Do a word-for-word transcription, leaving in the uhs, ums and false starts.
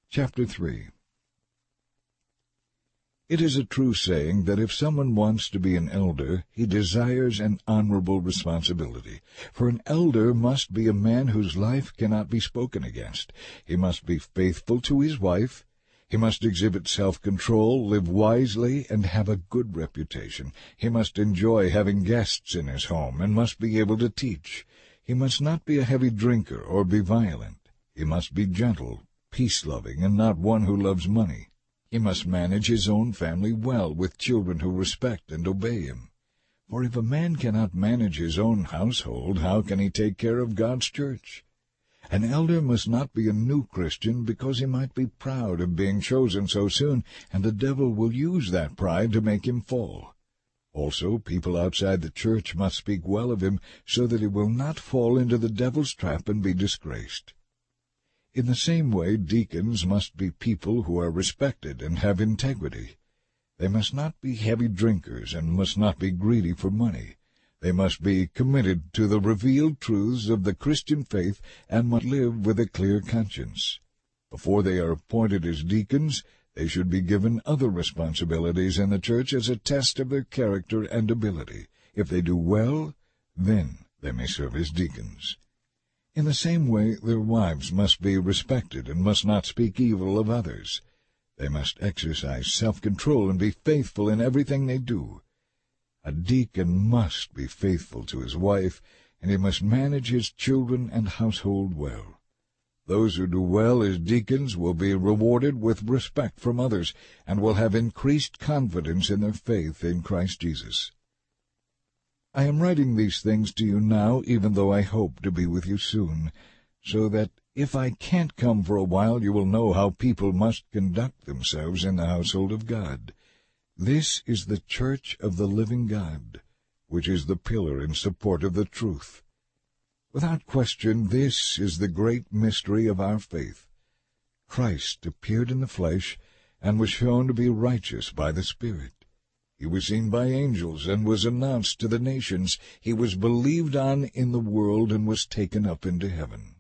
Chapter three. It is a true saying that if someone wants to be an elder, he desires an honorable responsibility. For an elder must be a man whose life cannot be spoken against. He must be faithful to his wife. He must exhibit self-control, live wisely, and have a good reputation. He must enjoy having guests in his home, and must be able to teach. He must not be a heavy drinker or be violent. He must be gentle, peace-loving, and not one who loves money. He must manage his own family well, with children who respect and obey him. For if a man cannot manage his own household, how can he take care of God's church? An elder must not be a new Christian, because he might be proud of being chosen so soon, and the devil will use that pride to make him fall. Also, people outside the church must speak well of him, so that he will not fall into the devil's trap and be disgraced. In the same way, deacons must be people who are respected and have integrity. They must not be heavy drinkers and must not be greedy for money. They must be committed to the revealed truths of the Christian faith and must live with a clear conscience. Before they are appointed as deacons, they should be given other responsibilities in the church as a test of their character and ability. If they do well, then they may serve as deacons. In the same way, their wives must be respected and must not speak evil of others. They must exercise self-control and be faithful in everything they do. A deacon must be faithful to his wife, and he must manage his children and household well. Those who do well as deacons will be rewarded with respect from others, and will have increased confidence in their faith in Christ Jesus. I am writing these things to you now, even though I hope to be with you soon, so that if I can't come for a while, you will know how people must conduct themselves in the household of God. This is the church of the living God, which is the pillar and support of the truth. Without question, this is the great mystery of our faith. Christ appeared in the flesh and was shown to be righteous by the Spirit. He was seen by angels and was announced to the nations. He was believed on in the world and was taken up into heaven.